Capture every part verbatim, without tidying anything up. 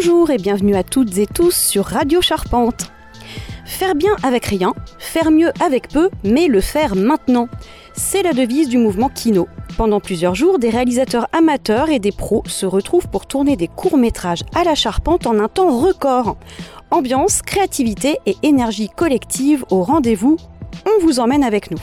Bonjour et bienvenue à toutes et tous sur Radio Charpente. Faire bien avec rien, faire mieux avec peu, mais le faire maintenant. C'est la devise du mouvement Kino. Pendant plusieurs jours, des réalisateurs amateurs et des pros se retrouvent pour tourner des courts-métrages à la charpente en un temps record. Ambiance, créativité et énergie collective au rendez-vous. On vous emmène avec nous.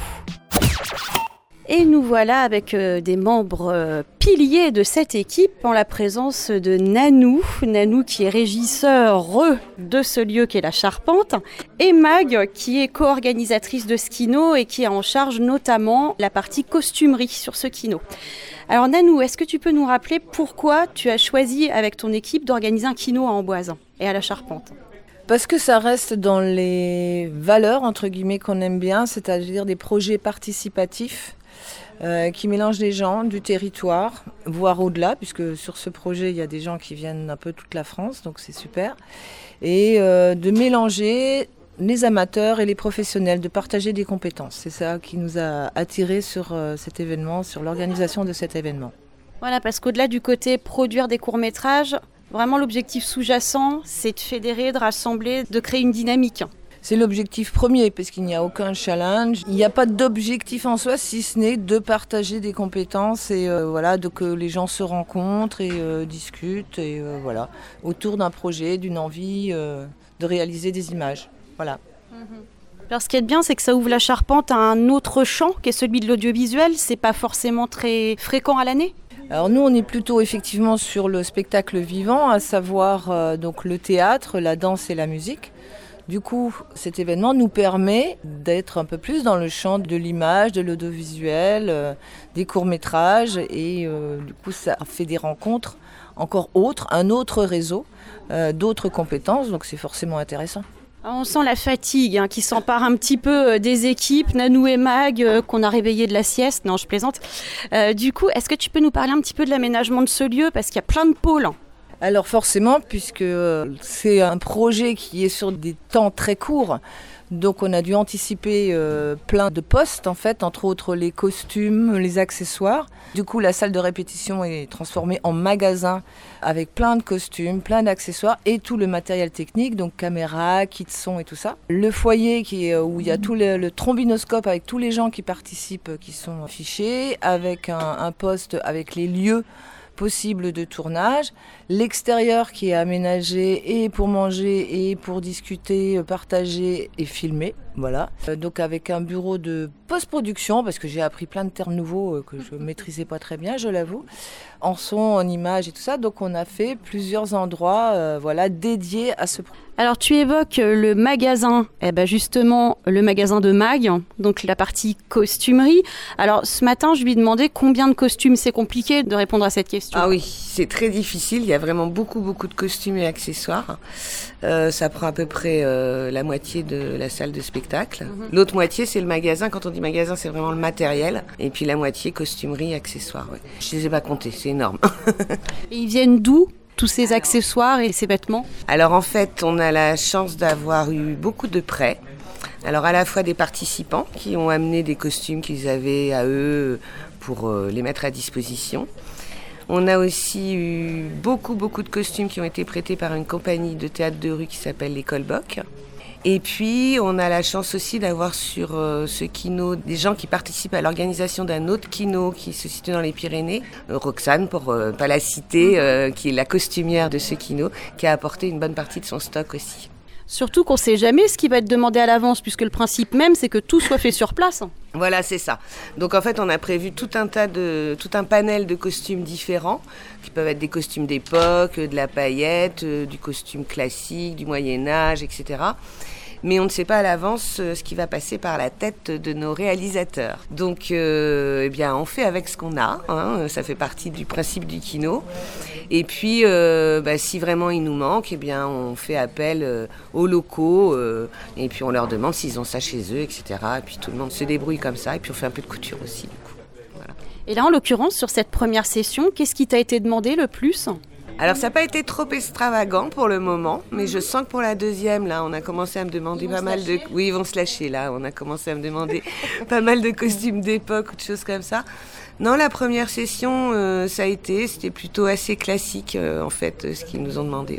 Et nous voilà avec euh, des membres euh, piliers de cette équipe en la présence de Nanou, Nanou qui est régisseur de ce lieu qu'est la Charpente, et Mag qui est co-organisatrice de ce kino et qui est en charge notamment la partie costumerie sur ce kino. Alors Nanou, est-ce que tu peux nous rappeler pourquoi tu as choisi avec ton équipe d'organiser un kino à Amboise et à la Charpente ? Parce que ça reste dans les valeurs, entre guillemets, qu'on aime bien, c'est-à-dire des projets participatifs euh, qui mélangent les gens du territoire, voire au-delà, puisque sur ce projet, il y a des gens qui viennent un peu toute la France, donc c'est super. Et euh, de mélanger les amateurs et les professionnels, de partager des compétences. C'est ça qui nous a attirés sur euh, cet événement, sur l'organisation de cet événement. Voilà, parce qu'au-delà du côté produire des courts-métrages, vraiment l'objectif sous-jacent, c'est de fédérer, de rassembler, de créer une dynamique. C'est l'objectif premier, parce qu'il n'y a aucun challenge. Il n'y a pas d'objectif en soi, si ce n'est de partager des compétences et euh, voilà, de que les gens se rencontrent et euh, discutent et euh, voilà, autour d'un projet, d'une envie euh, de réaliser des images. Voilà. Mm-hmm. Alors ce qui est bien, c'est que ça ouvre la Charpente à un autre champ, qui est celui de l'audiovisuel. C'est pas forcément très fréquent à l'année. Alors nous, on est plutôt effectivement sur le spectacle vivant, à savoir euh, donc le théâtre, la danse et la musique. Du coup, cet événement nous permet d'être un peu plus dans le champ de l'image, de l'audiovisuel, euh, des courts-métrages et euh, du coup, ça fait des rencontres encore autres, un autre réseau, euh, d'autres compétences, donc c'est forcément intéressant. On sent la fatigue hein, qui s'empare un petit peu des équipes, Nanou et Mag, euh, qu'on a réveillé de la sieste. Non, je plaisante. Euh, du coup, est-ce que tu peux nous parler un petit peu de l'aménagement de ce lieu ? Parce qu'il y a plein de pôles. Hein. Alors forcément, puisque c'est un projet qui est sur des temps très courts, donc on a dû anticiper euh, plein de postes, en fait, entre autres les costumes, les accessoires. Du coup, la salle de répétition est transformée en magasin avec plein de costumes, plein d'accessoires et tout le matériel technique, donc caméra, kit son et tout ça. Le foyer qui est, où il y a tout le, le trombinoscope avec tous les gens qui participent, qui sont fichés, avec un, un poste avec les lieux possible de tournage, l'extérieur qui est aménagé et pour manger et pour discuter, partager et filmer, voilà. Donc avec un bureau de post-production, parce que j'ai appris plein de termes nouveaux que je ne maîtrisais pas très bien, je l'avoue, en son, en image et tout ça, donc on a fait plusieurs endroits euh, voilà, dédiés à ce projet. Alors tu évoques le magasin, eh ben justement le magasin de Mag, donc la partie costumerie. Alors ce matin je lui ai demandé combien de costumes, c'est compliqué de répondre à cette question. Ah oui, c'est très difficile, il y a vraiment beaucoup beaucoup de costumes et accessoires. Euh, ça prend à peu près euh, la moitié de la salle de spectacle. Mm-hmm. L'autre moitié c'est le magasin, quand on dit magasin c'est vraiment le matériel. Et puis la moitié costumerie, accessoires. Ouais. Je ne les ai pas comptés, c'est énorme. Et ils viennent d'où ? Tous ces accessoires et ces vêtements ? Alors en fait, on a la chance d'avoir eu beaucoup de prêts. Alors à la fois des participants qui ont amené des costumes qu'ils avaient à eux pour euh, les mettre à disposition. On a aussi eu beaucoup beaucoup de costumes qui ont été prêtés par une compagnie de théâtre de rue qui s'appelle les Colboc. Et puis, on a la chance aussi d'avoir sur euh, ce kino des gens qui participent à l'organisation d'un autre kino qui se situe dans les Pyrénées. Euh, Roxane, pour euh, pas la citer, euh, qui est la costumière de ce kino, qui a apporté une bonne partie de son stock aussi. Surtout qu'on ne sait jamais ce qui va être demandé à l'avance, puisque le principe même, c'est que tout soit fait sur place. Voilà, c'est ça. Donc en fait, on a prévu tout un tas de, tout un panel de costumes différents, qui peuvent être des costumes d'époque, de la paillette, du costume classique, du Moyen-Âge, et cetera. Mais on ne sait pas à l'avance ce qui va passer par la tête de nos réalisateurs. Donc, euh, eh bien, on fait avec ce qu'on a. Hein, ça fait partie du principe du kino. Et puis, euh, bah, si vraiment il nous manque, eh bien, on fait appel euh, aux locaux. Euh, et puis, on leur demande s'ils ont ça chez eux, et cetera. Et puis, tout le monde se débrouille comme ça. Et puis, on fait un peu de couture aussi, du coup. Voilà. Et là, en l'occurrence, sur cette première session, qu'est-ce qui t'a été demandé le plus ? Alors ça n'a pas été trop extravagant pour le moment, mais je sens que pour la deuxième, là, on a commencé à me demander pas mal de... Oui, ils vont se lâcher, là, on a commencé à me demander pas mal de costumes d'époque ou de choses comme ça. Non, la première session, euh, ça a été, c'était plutôt assez classique, euh, en fait, ce qu'ils nous ont demandé, ouais.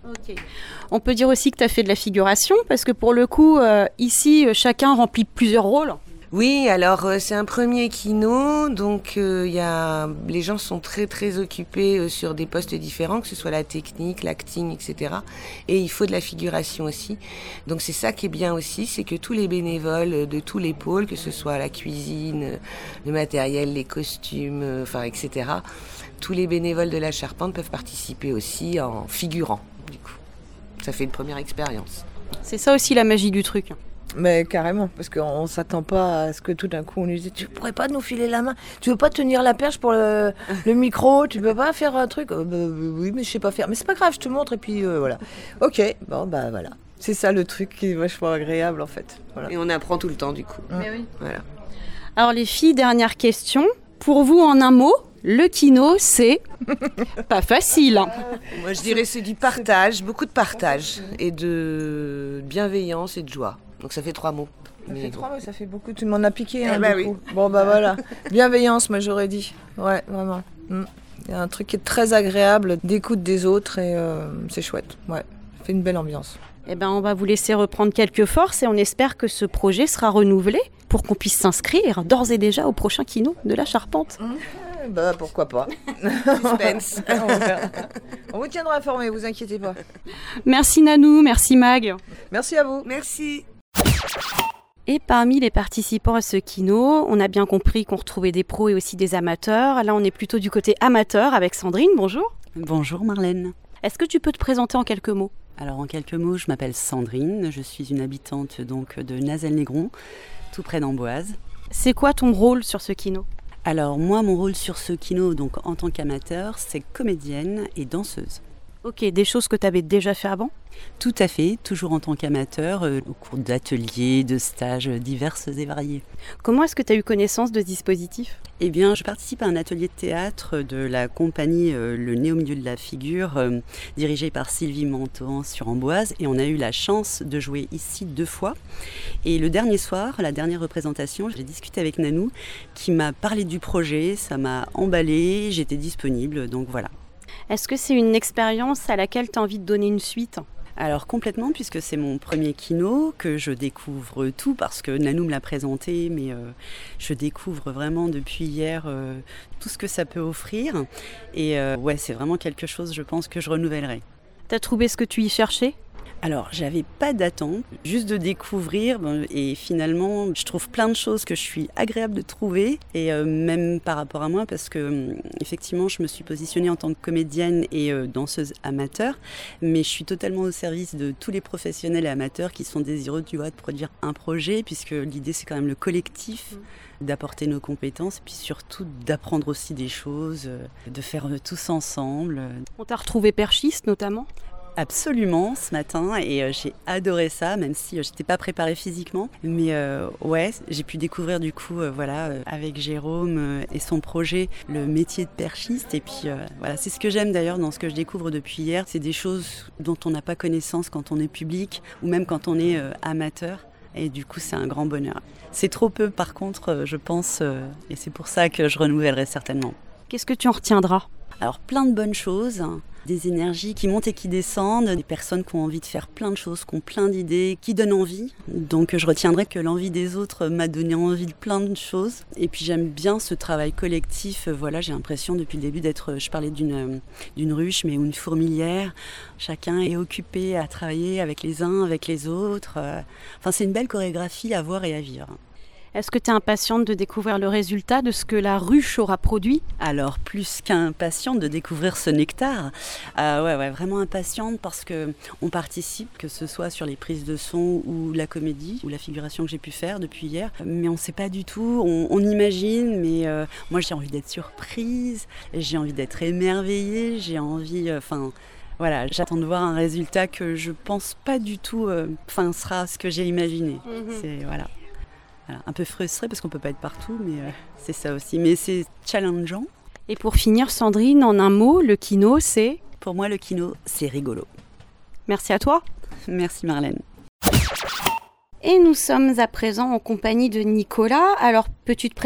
Ok. On peut dire aussi que tu as fait de la figuration, parce que pour le coup, euh, ici, chacun remplit plusieurs rôles. Oui, alors euh, c'est un premier kino, donc euh, y a, les gens sont très très occupés euh, sur des postes différents, que ce soit la technique, l'acting, et cetera. Et il faut de la figuration aussi. Donc c'est ça qui est bien aussi, c'est que tous les bénévoles de tous les pôles, que ce soit la cuisine, le matériel, les costumes, euh, enfin et cetera. Tous les bénévoles de la Charpente peuvent participer aussi en figurant, du coup. Ça fait une première expérience. C'est ça aussi la magie du truc. Mais carrément, parce qu'on ne s'attend pas à ce que tout d'un coup on nous dise « Tu pourrais pas nous filer la main ? Tu veux pas tenir la perche pour le, le micro ? Tu peux pas faire un truc ?» euh, bah, Oui, mais je sais pas faire. Mais c'est pas grave, je te montre et puis euh, voilà. Ok, bon bah voilà. C'est ça le truc qui est vachement agréable en fait. Voilà. Et on apprend tout le temps du coup. Mais oui. Voilà. Alors les filles, dernière question. Pour vous, en un mot, le kino, c'est pas facile. Hein. Moi je dirais c'est du partage, beaucoup de partage et de bienveillance et de joie. Donc ça fait trois mots. Ça Mais fait bon. trois mots, ça fait beaucoup. Tu m'en as piqué hein, Eh bah du oui. coup. Bon bah voilà. Bienveillance, moi j'aurais dit. Ouais, vraiment. Mm. Il y a un truc qui est très agréable d'écoute des autres et euh, c'est chouette. Ouais, ça fait une belle ambiance. Eh ben, on va vous laisser reprendre quelques forces et on espère que ce projet sera renouvelé pour qu'on puisse s'inscrire d'ores et déjà au prochain kino de la Charpente. Eh bah pourquoi pas. Suspense. on, verra. On vous tiendra informé, vous inquiétez pas. Merci Nanou, merci Mag. Merci à vous. Merci. Et parmi les participants à ce kino, on a bien compris qu'on retrouvait des pros et aussi des amateurs. Là, on est plutôt du côté amateur avec Sandrine. Bonjour. Bonjour Marlène. Est-ce que tu peux te présenter en quelques mots ? Alors en quelques mots, je m'appelle Sandrine, je suis une habitante donc de Nazelles-Négron, tout près d'Amboise. C'est quoi ton rôle sur ce kino ? Alors moi, mon rôle sur ce kino, donc en tant qu'amateur, c'est comédienne et danseuse. Ok, des choses que tu avais déjà fait avant ? Tout à fait, toujours en tant qu'amateur, euh, au cours d'ateliers, de stages divers et variés. Comment est-ce que tu as eu connaissance de ce dispositif ? Eh bien, je participe à un atelier de théâtre de la compagnie euh, Le Nez au milieu de la figure, euh, dirigée par Sylvie Mantean sur Amboise, et on a eu la chance de jouer ici deux fois. Et le dernier soir, la dernière représentation, j'ai discuté avec Nanou, qui m'a parlé du projet, ça m'a emballé, j'étais disponible, donc voilà. Est-ce que c'est une expérience à laquelle tu as envie de donner une suite ? Alors complètement, puisque c'est mon premier kino, que je découvre tout, parce que Nanou me l'a présenté, mais euh, je découvre vraiment depuis hier euh, tout ce que ça peut offrir. Et euh, ouais, c'est vraiment quelque chose, je pense, que je renouvellerai. T'as trouvé ce que tu y cherchais ? Alors, j'avais pas d'attente, juste de découvrir, et finalement, je trouve plein de choses que je suis agréable de trouver, et euh, même par rapport à moi, parce que effectivement, je me suis positionnée en tant que comédienne et euh, danseuse amateur, mais je suis totalement au service de tous les professionnels et amateurs qui sont désireux, tu vois, de produire un projet, puisque l'idée, c'est quand même le collectif, d'apporter nos compétences, puis surtout d'apprendre aussi des choses, de faire tous ensemble. On t'a retrouvé perchiste, notamment ? Absolument, ce matin, et euh, j'ai adoré ça, même si euh, j'étais pas préparée physiquement. Mais euh, ouais, j'ai pu découvrir du coup, euh, voilà, euh, avec Jérôme euh, et son projet, le métier de perchiste. Et puis euh, voilà, c'est ce que j'aime d'ailleurs dans ce que je découvre depuis hier. C'est des choses dont on n'a pas connaissance quand on est public ou même quand on est euh, amateur. Et du coup, c'est un grand bonheur. C'est trop peu, par contre, euh, je pense, euh, et c'est pour ça que je renouvellerai certainement. Qu'est-ce que tu en retiendras ? Alors, plein de bonnes choses, hein. Des énergies qui montent et qui descendent, des personnes qui ont envie de faire plein de choses, qui ont plein d'idées, qui donnent envie. Donc je retiendrai que l'envie des autres m'a donné envie de plein de choses. Et puis j'aime bien ce travail collectif. Voilà, j'ai l'impression depuis le début d'être, je parlais d'une, d'une ruche, mais une fourmilière. Chacun est occupé à travailler avec les uns, avec les autres. Enfin, c'est une belle chorégraphie à voir et à vivre. Est-ce que tu es impatiente de découvrir le résultat de ce que la ruche aura produit ? Alors, plus qu'impatiente de découvrir ce nectar, euh, ouais, ouais, vraiment impatiente parce qu'on participe, que ce soit sur les prises de son ou la comédie, ou la figuration que j'ai pu faire depuis hier, mais on ne sait pas du tout, on, on imagine, mais euh, moi j'ai envie d'être surprise, j'ai envie d'être émerveillée, j'ai envie... Enfin. Euh, Voilà, j'attends de voir un résultat que je pense pas du tout, enfin, euh, sera ce que j'ai imaginé. Mm-hmm. C'est, voilà. Voilà, un peu frustrée parce qu'on peut pas être partout, mais euh, c'est ça aussi. Mais c'est challengeant. Et pour finir, Sandrine, en un mot, le kino, c'est ? Pour moi, le kino, c'est rigolo. Merci à toi. Merci Marlène. Et nous sommes à présent en compagnie de Nicolas. Alors, peux-tu te présenter ?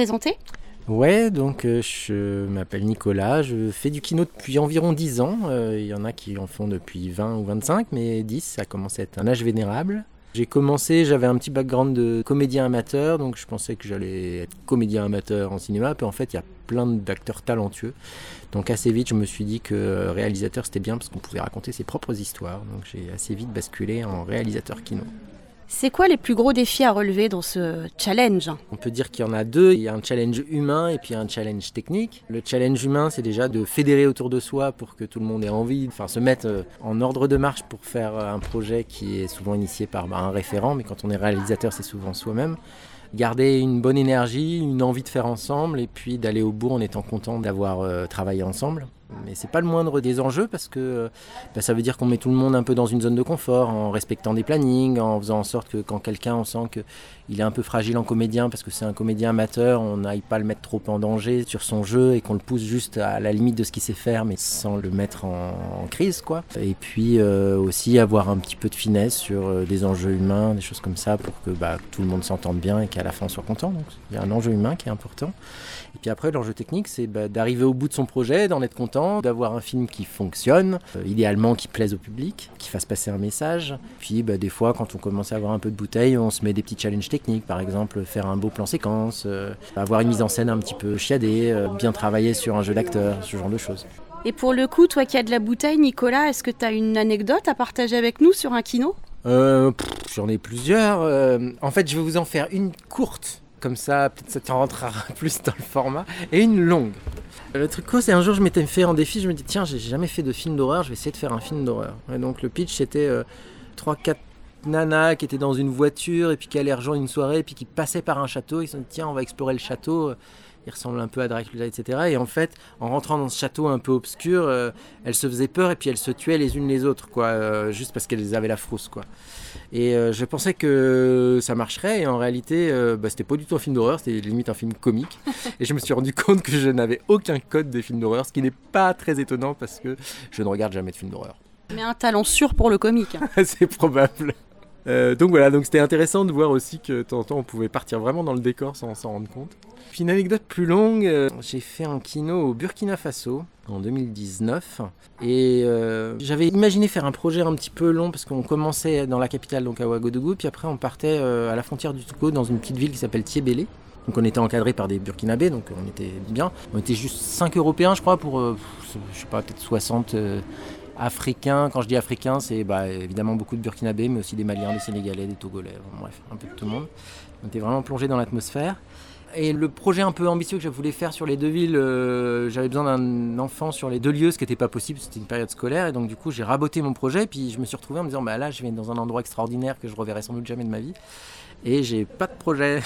Ouais, donc euh, je m'appelle Nicolas, je fais du kino depuis environ dix ans. Il euh, y en a qui en font depuis vingt ou vingt-cinq, mais dix, ça commence à être un âge vénérable. J'ai commencé, j'avais un petit background de comédien amateur, donc je pensais que j'allais être comédien amateur en cinéma. Puis en fait, il y a plein d'acteurs talentueux. Donc assez vite, je me suis dit que réalisateur, c'était bien parce qu'on pouvait raconter ses propres histoires. Donc j'ai assez vite basculé en réalisateur kino. C'est quoi les plus gros défis à relever dans ce challenge ? On peut dire qu'il y en a deux. Il y a un challenge humain et puis un challenge technique. Le challenge humain, c'est déjà de fédérer autour de soi pour que tout le monde ait envie, enfin se mettre en ordre de marche pour faire un projet qui est souvent initié par bah, un référent, mais quand on est réalisateur, c'est souvent soi-même. Garder une bonne énergie, une envie de faire ensemble et puis d'aller au bout en étant content d'avoir euh, travaillé ensemble. Mais c'est pas le moindre des enjeux parce que bah, ça veut dire qu'on met tout le monde un peu dans une zone de confort, en respectant des plannings, en faisant en sorte que quand quelqu'un, on sent qu'il est un peu fragile en comédien parce que c'est un comédien amateur, on n'aille pas le mettre trop en danger sur son jeu et qu'on le pousse juste à la limite de ce qu'il sait faire mais sans le mettre en, en crise, quoi. Et puis euh, aussi avoir un petit peu de finesse sur euh, des enjeux humains, des choses comme ça pour que bah, tout le monde s'entende bien et qu'à la fin on soit content. Donc il y a un enjeu humain qui est important. Et puis après, l'enjeu technique, c'est bah, d'arriver au bout de son projet, d'en être content, d'avoir un film qui fonctionne, euh, idéalement qui plaise au public, qui fasse passer un message. Puis bah, des fois, quand on commence à avoir un peu de bouteille, on se met des petits challenges techniques, par exemple faire un beau plan séquence, euh, avoir une mise en scène un petit peu chiadée, euh, bien travailler sur un jeu d'acteur, ce genre de choses. Et pour le coup, toi qui as de la bouteille, Nicolas, est-ce que tu as une anecdote à partager avec nous sur un kino ? euh, pff, J'en ai plusieurs. Euh, en fait, je vais vous en faire une courte. Comme ça, peut-être ça te rentrera plus dans le format. Et une longue. Le truc cool, c'est un jour, je m'étais fait en défi, je me dis, tiens, j'ai jamais fait de film d'horreur, je vais essayer de faire un film d'horreur. Et donc le pitch, c'était euh, trois quatre nanas qui étaient dans une voiture et puis qui allaient rejoindre une soirée et puis qui passaient par un château. Ils se sont dit, tiens, on va explorer le château. Il ressemble un peu à Dracula, et cetera. Et en fait, en rentrant dans ce château un peu obscur, euh, elles se faisaient peur et puis elles se tuaient les unes les autres, quoi, euh, juste parce qu'elles avaient la frousse, quoi. Et euh, je pensais que ça marcherait, et en réalité, euh, bah, c'était pas du tout un film d'horreur, c'était limite un film comique. Et je me suis rendu compte que je n'avais aucun code de film d'horreur, ce qui n'est pas très étonnant parce que je ne regarde jamais de film d'horreur. Mais un talent sûr pour le comique. C'est probable. Euh, donc voilà, donc c'était intéressant de voir aussi que de temps en temps on pouvait partir vraiment dans le décor sans s'en rendre compte. Puis une anecdote plus longue, euh, j'ai fait un kino au Burkina Faso en deux mille dix-neuf et euh, j'avais imaginé faire un projet un petit peu long parce qu'on commençait dans la capitale, donc à Ouagadougou, puis après on partait euh, à la frontière du Togo dans une petite ville qui s'appelle Tiébélé. Donc on était encadré par des Burkinabés, donc on était bien. On était juste cinq Européens je crois pour, euh, je sais pas, peut-être soixante euh, Africains. Quand je dis africains, c'est bah, évidemment beaucoup de Burkinabés, mais aussi des Maliens, des Sénégalais, des Togolais, bon, bref, un peu de tout le monde. On était vraiment plongé dans l'atmosphère. Et le projet un peu ambitieux que je voulais faire sur les deux villes, euh, j'avais besoin d'un enfant sur les deux lieux, ce qui n'était pas possible, c'était une période scolaire. Et donc du coup, j'ai raboté mon projet, puis je me suis retrouvé en me disant, bah là, je vais dans un endroit extraordinaire que je reverrai sans doute jamais de ma vie. Et j'ai pas de projet.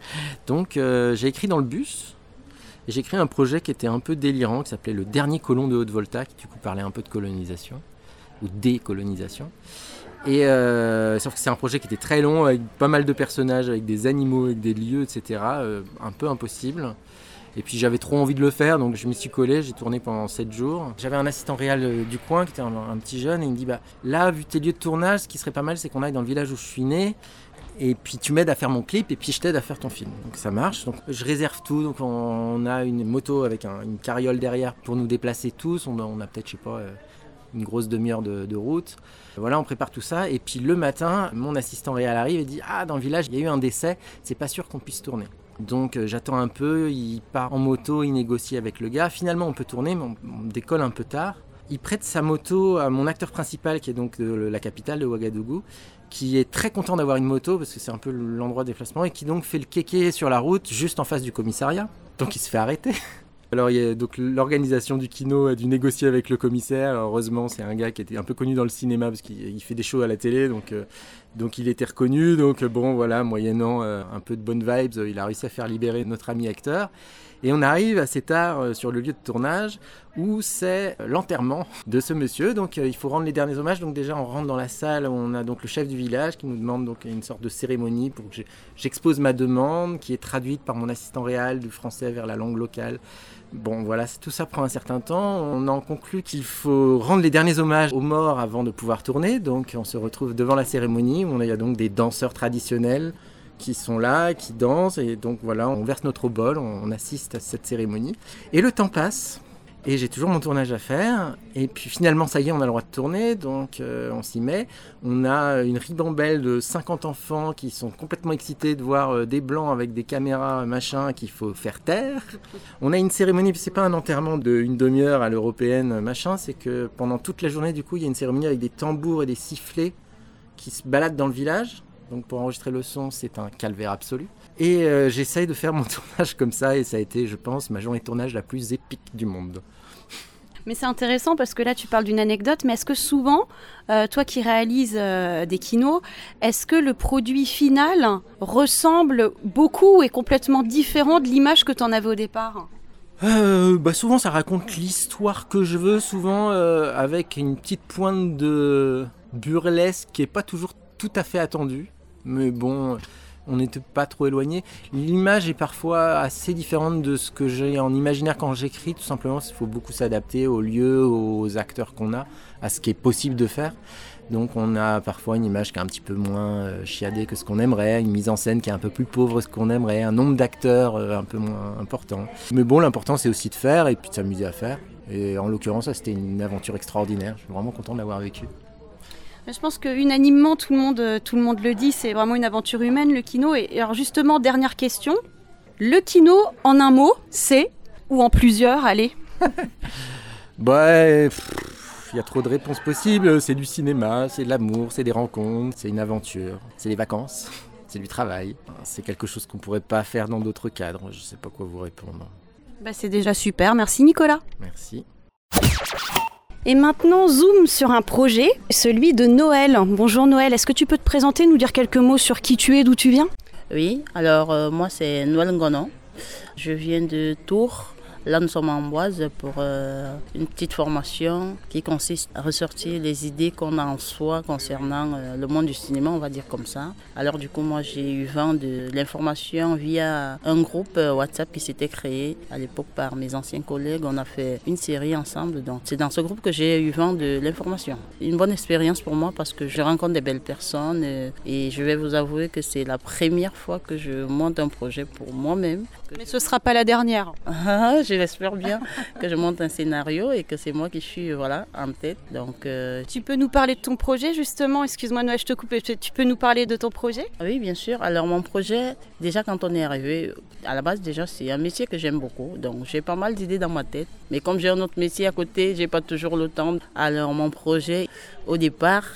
Donc euh, j'ai écrit dans le bus. Et j'ai créé un projet qui était un peu délirant, qui s'appelait Le Dernier Colon de Haute-Volta, qui du coup parlait un peu de colonisation, ou décolonisation. Et euh, sauf que c'est un projet qui était très long, avec pas mal de personnages, avec des animaux, avec des lieux, et cetera. Euh, un peu impossible. Et puis j'avais trop envie de le faire, donc je m'y suis collé, j'ai tourné pendant sept jours. J'avais un assistant réal euh, du coin, qui était un, un petit jeune, et il me dit, bah, là, vu tes lieux de tournage, ce qui serait pas mal, c'est qu'on aille dans le village où je suis né. Et puis tu m'aides à faire mon clip et puis je t'aide à faire ton film. Donc ça marche. Donc je réserve tout. Donc on a une moto avec un, une carriole derrière pour nous déplacer tous. On a, on a peut-être, je sais pas, une grosse demi-heure de, de route. Voilà, on prépare tout ça. Et puis le matin, mon assistant réel arrive et dit, ah, dans le village, il y a eu un décès. C'est pas sûr qu'on puisse tourner. Donc euh, j'attends un peu. Il part en moto, il négocie avec le gars. Finalement, on peut tourner, mais on, on décolle un peu tard. Il prête sa moto à mon acteur principal, qui est donc de la capitale de Ouagadougou, qui est très content d'avoir une moto, parce que c'est un peu l'endroit de déplacement, et qui donc fait le kéké sur la route, juste en face du commissariat. Donc il se fait arrêter. Alors il y a donc l'organisation du kino a dû négocier avec le commissaire. Alors, heureusement, c'est un gars qui était un peu connu dans le cinéma, parce qu'il fait des shows à la télé, donc, euh, donc il était reconnu. Donc bon, voilà, moyennant euh, un peu de bonnes vibes, il a réussi à faire libérer notre ami acteur. Et on arrive assez tard euh, sur le lieu de tournage où c'est l'enterrement de ce monsieur. Donc euh, il faut rendre les derniers hommages. Donc déjà on rentre dans la salle où on a donc le chef du village qui nous demande donc une sorte de cérémonie pour que j'expose ma demande qui est traduite par mon assistant réal du français vers la langue locale. Bon voilà, tout ça prend un certain temps. On en conclut qu'il faut rendre les derniers hommages aux morts avant de pouvoir tourner. Donc on se retrouve devant la cérémonie où il y a donc des danseurs traditionnels qui sont là, qui dansent, et donc voilà, on verse notre bol, on assiste à cette cérémonie. Et le temps passe, et j'ai toujours mon tournage à faire, et puis finalement, ça y est, on a le droit de tourner, donc euh, on s'y met. On a une ribambelle de cinquante enfants qui sont complètement excités de voir euh, des blancs avec des caméras, machin, qu'il faut faire taire. On a une cérémonie, c'est pas un enterrement d'une demi-heure à l'européenne, machin, c'est que pendant toute la journée, du coup, il y a une cérémonie avec des tambours et des sifflets qui se baladent dans le village. Donc pour enregistrer le son, c'est un calvaire absolu. Et euh, j'essaye de faire mon tournage comme ça, et ça a été, je pense, ma journée de tournage la plus épique du monde. Mais c'est intéressant parce que là, tu parles d'une anecdote, mais est-ce que souvent, euh, toi qui réalises euh, des kinos, est-ce que le produit final ressemble beaucoup et complètement différent de l'image que tu en avais au départ ? Euh, bah souvent ça raconte l'histoire que je veux, souvent euh, avec une petite pointe de burlesque qui n'est pas toujours tout à fait attendue, mais bon, on n'était pas trop éloigné. L'image est parfois assez différente de ce que j'ai en imaginaire quand j'écris, tout simplement parce qu'il faut beaucoup s'adapter aux lieux, aux acteurs qu'on a, à ce qui est possible de faire. Donc on a parfois une image qui est un petit peu moins euh, chiadée que ce qu'on aimerait, une mise en scène qui est un peu plus pauvre que ce qu'on aimerait, un nombre d'acteurs euh, un peu moins important. Mais bon, l'important c'est aussi de faire et puis de s'amuser à faire. Et en l'occurrence, ça c'était une aventure extraordinaire. Je suis vraiment content de l'avoir vécue. Je pense qu'unanimement, tout le monde, tout le monde le dit, c'est vraiment une aventure humaine, le kino. Et alors justement, dernière question, le kino, en un mot, c'est, ou en plusieurs, allez. Bah, il y a trop de réponses possibles. C'est du cinéma, c'est de l'amour, c'est des rencontres, c'est une aventure, c'est des vacances, c'est du travail. C'est quelque chose qu'on ne pourrait pas faire dans d'autres cadres. Je ne sais pas quoi vous répondre. Bah, c'est déjà super, merci Nicolas. Merci. Et maintenant, zoom sur un projet, celui de Noël. Bonjour Noël, est-ce que tu peux te présenter, nous dire quelques mots sur qui tu es, d'où tu viens ? Oui, alors euh, moi c'est Noël Ngonon. Je viens de Tours. Là nous sommes à Amboise pour euh, une petite formation qui consiste à ressortir les idées qu'on a en soi concernant euh, le monde du cinéma, on va dire comme ça. Alors du coup moi j'ai eu vent de l'information via un groupe euh, WhatsApp qui s'était créé à l'époque par mes anciens collègues. On a fait une série ensemble, donc c'est dans ce groupe que j'ai eu vent de l'information. Une bonne expérience pour moi parce que je rencontre des belles personnes euh, et je vais vous avouer que c'est la première fois que je monte un projet pour moi-même. Mais ce ne sera pas la dernière. J'espère bien que je monte un scénario et que c'est moi qui suis voilà, en tête. Donc, euh... Tu peux nous parler de ton projet justement ? Excuse-moi Noël, je te coupe. Tu peux nous parler de ton projet ? Oui, bien sûr. Alors mon projet, déjà quand on est arrivé, à la base déjà c'est un métier que j'aime beaucoup. Donc j'ai pas mal d'idées dans ma tête. Mais comme j'ai un autre métier à côté, j'ai pas toujours le temps. Alors mon projet, au départ,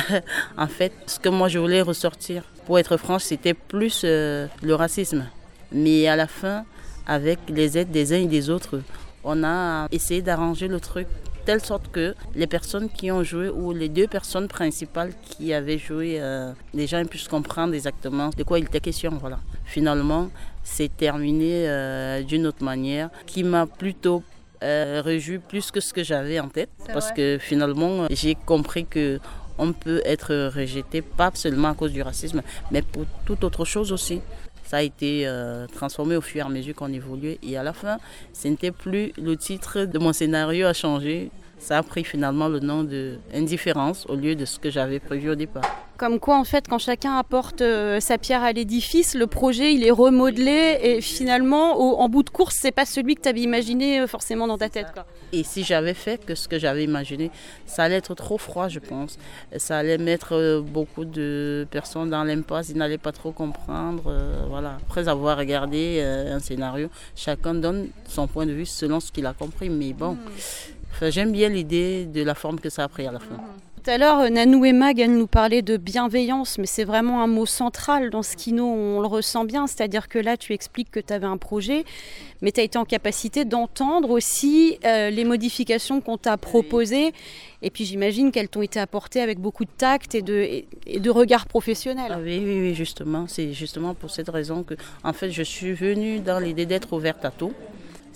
en fait, ce que moi je voulais ressortir, pour être franche, c'était plus euh, le racisme. Mais à la fin, avec les aides des uns et des autres, on a essayé d'arranger le truc de telle sorte que les personnes qui ont joué ou les deux personnes principales qui avaient joué, euh, les gens puissent comprendre exactement de quoi il était question. Voilà. Finalement, c'est terminé euh, d'une autre manière qui m'a plutôt euh, réjoui plus que ce que j'avais en tête. C'est parce vrai. Que finalement, j'ai compris que on peut être rejeté, pas seulement à cause du racisme, mais pour toute autre chose aussi. Ça a été euh, transformé au fur et à mesure qu'on évoluait. Et à la fin, ce n'était plus le titre de mon scénario a changé. Ça a pris finalement le nom de Indifférence au lieu de ce que j'avais prévu au départ. Comme quoi, en fait, quand chacun apporte euh, sa pierre à l'édifice, le projet, il est remodelé et finalement, au, en bout de course, c'est pas celui que tu avais imaginé euh, forcément dans ta tête, quoi. Et si j'avais fait que ce que j'avais imaginé, ça allait être trop froid, je pense. Ça allait mettre euh, beaucoup de personnes dans l'impasse, ils n'allaient pas trop comprendre. Euh, voilà. Après avoir regardé euh, un scénario, chacun donne son point de vue selon ce qu'il a compris. Mais bon, mmh. enfin, j'aime bien l'idée de la forme que ça a pris à la fin. Mmh. Tout à l'heure, Nanou et Mag, elles nous parlaient de bienveillance, mais c'est vraiment un mot central dans ce kino, on le ressent bien, c'est-à-dire que là, tu expliques que tu avais un projet, mais tu as été en capacité d'entendre aussi euh, les modifications qu'on t'a proposées, et puis j'imagine qu'elles t'ont été apportées avec beaucoup de tact et de, et, et de regard professionnel. Ah oui, oui, oui, justement, c'est justement pour cette raison que, en fait, je suis venue dans l'idée d'être ouverte à tout.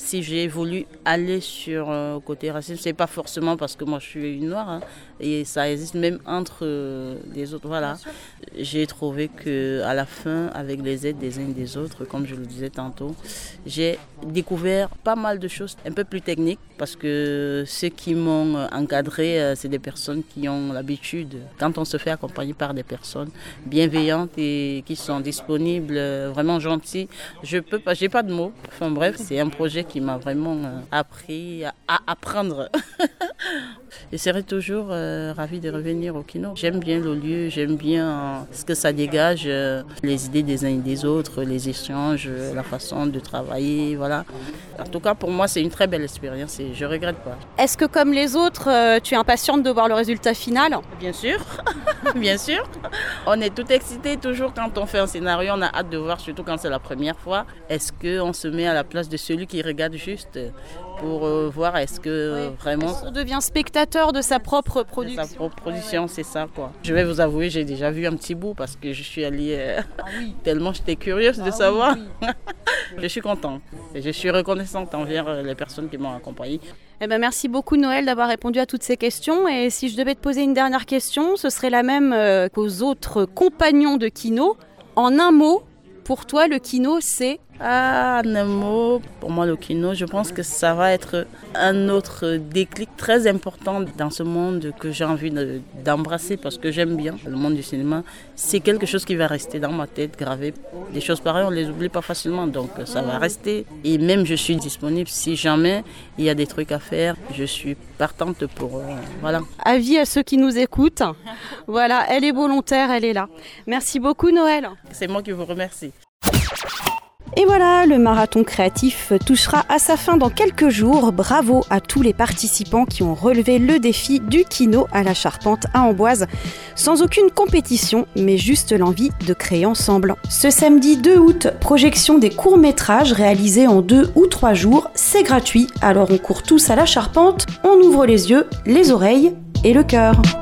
si j'ai voulu aller sur le euh, côté racisme, c'est pas forcément parce que moi je suis une noire, hein, et ça existe même entre euh, les autres. Voilà. J'ai trouvé que à la fin, avec les aides des uns et des autres, comme je le disais tantôt, j'ai découvert pas mal de choses un peu plus techniques, parce que ceux qui m'ont encadré, euh, c'est des personnes qui ont l'habitude, quand on se fait accompagner par des personnes bienveillantes et qui sont disponibles, euh, vraiment gentilles, je peux pas, j'ai pas de mots. Enfin bref, c'est un projet qui m'a vraiment euh, appris à, à apprendre. Je serai toujours euh, ravie de revenir au Kino. J'aime bien le lieu, j'aime bien euh, ce que ça dégage, euh, les idées des uns et des autres, les échanges, euh, la façon de travailler, voilà. En tout cas, pour moi, c'est une très belle expérience et je ne regrette pas. Est-ce que comme les autres, euh, tu es impatiente de voir le résultat final ? Bien sûr, bien sûr. On est tout excité toujours quand on fait un scénario, on a hâte de voir, surtout quand c'est la première fois. Est-ce qu'on se met à la place de celui qui regarde juste pour euh, voir est-ce que euh, oui. vraiment... Est-ce qu'on devient spectateur de sa propre production ? De sa propre production, c'est ça quoi. Je vais vous avouer, j'ai déjà vu un petit bout parce que je suis allée euh, ah, oui. tellement j'étais curieuse de ah, savoir. Oui, oui. Je suis contente et je suis reconnaissante envers les personnes qui m'ont accompagnée. Eh ben, merci beaucoup Noël d'avoir répondu à toutes ces questions, et si je devais te poser une dernière question, ce serait la même euh, qu'aux autres compagnons de Kino. En un mot, pour toi le Kino c'est... Ah, en un mot, pour moi le Kino, je pense que ça va être un autre déclic très important dans ce monde que j'ai envie de, d'embrasser parce que j'aime bien le monde du cinéma. C'est quelque chose qui va rester dans ma tête, gravé. Des choses pareilles, on ne les oublie pas facilement, donc ça va rester. Et même je suis disponible si jamais il y a des trucs à faire, je suis partante pour... Euh, voilà. Avis à ceux qui nous écoutent. Voilà, elle est volontaire, elle est là. Merci beaucoup Noël. C'est moi qui vous remercie. Et voilà, le marathon créatif touchera à sa fin dans quelques jours. Bravo à tous les participants qui ont relevé le défi du Kino à la Charpente à Amboise, sans aucune compétition, mais juste l'envie de créer ensemble. Ce samedi deux août, projection des courts-métrages réalisés en deux ou trois jours, c'est gratuit, alors on court tous à la Charpente, on ouvre les yeux, les oreilles et le cœur.